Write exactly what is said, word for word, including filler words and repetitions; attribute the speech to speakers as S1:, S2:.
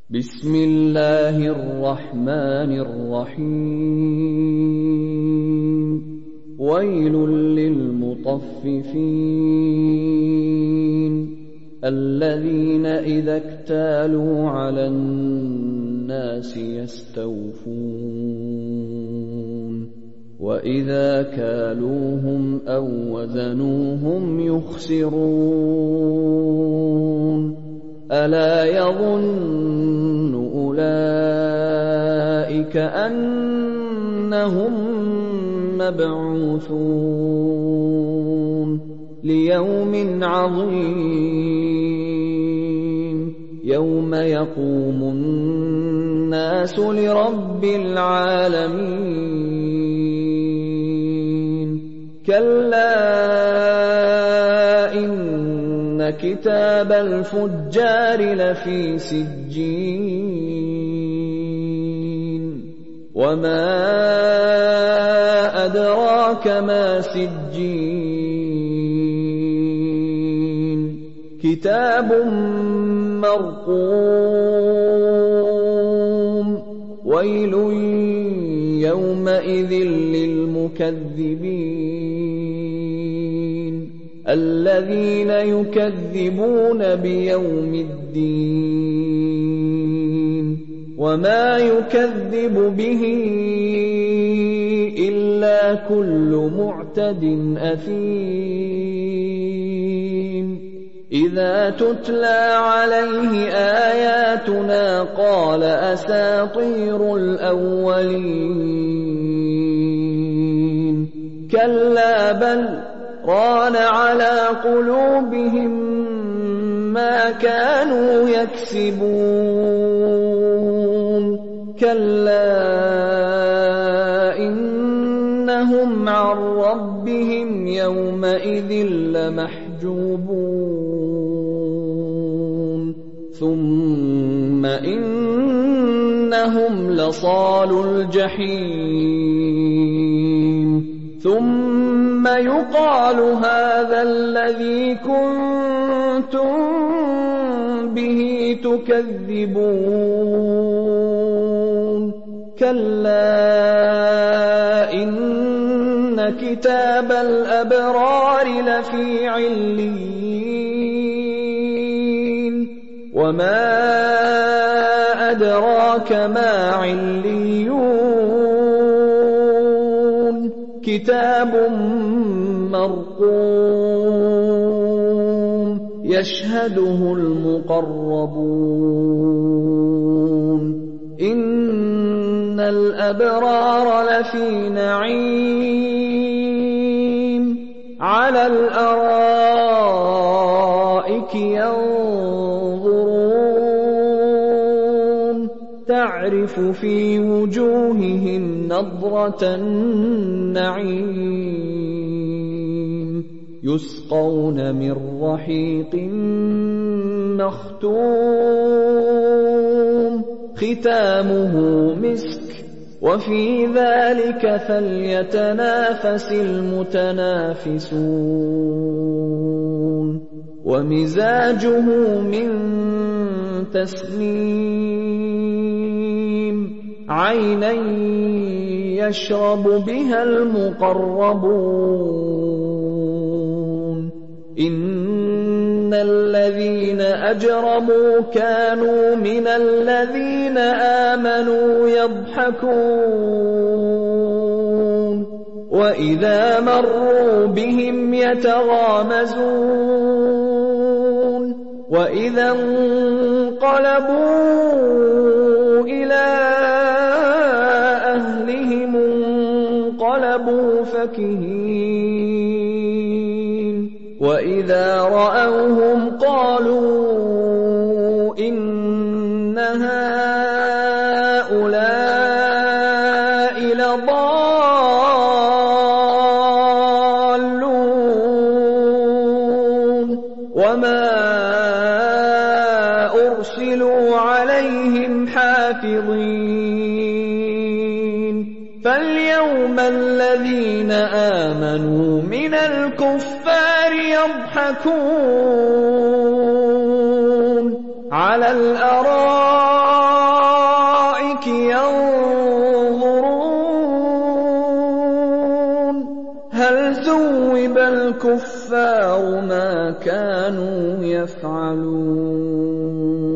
S1: بسم الله الرحمن الرحيم ويل للمطففين الذين إذا اكتالوا على الناس يستوفون وإذا كالوهم أو وزنوهم يخسرون ألا يظن أولئك أنهم مبعوثون ليوم عظيم يوم يقوم الناس لرب العالمين كلا إن كتاب الفجار لفي سجين وما أدراك ما سجين كتاب مرقوم ويل يومئذ للمكذبين الذين يكذبون بيوم الدين وما يكذب به إلا كل معتد أثيم إذا تتلى عليه آياتنا قال أساطير الأولين كلا بل ران على قلوبهم ما كانوا يكسبون كلا إنهم عن ربهم يومئذ لمحجوبون ثم إنهم لصالو الجحيم ثم يقال هذا الذي كنتم به تكذبون كلا إن كتاب الأبرار لفي عليين وما أدراك ما عليون كتاب مرقوم يشهده المقربون إن الأبرار لفي نعيم على الأرائك ينظرون تعرف في وجوههم نضرة النعيم يسقون من رحيق مختوم ختامه مسك وفي ذلك فليتنافس المتنافسون ومزاجه من تسنيم عينا يشرب بها المقربون إن الذين أجرموا كانوا من الذين آمنوا يضحكون وإذا مروا بهم يتغامزون وإذا انقلبوا إلى أهلهم انقلبوا فكهين وإذا رأوهم قالوا إن هؤلاء لضالون وما أرسلوا عليهم حافظين فاليوم الذين آمنوا من الكفار يضحكون على الأرائك ثُوِّبَ الْكُفَّارُ مَا كَانُوا يَفْعَلُونَ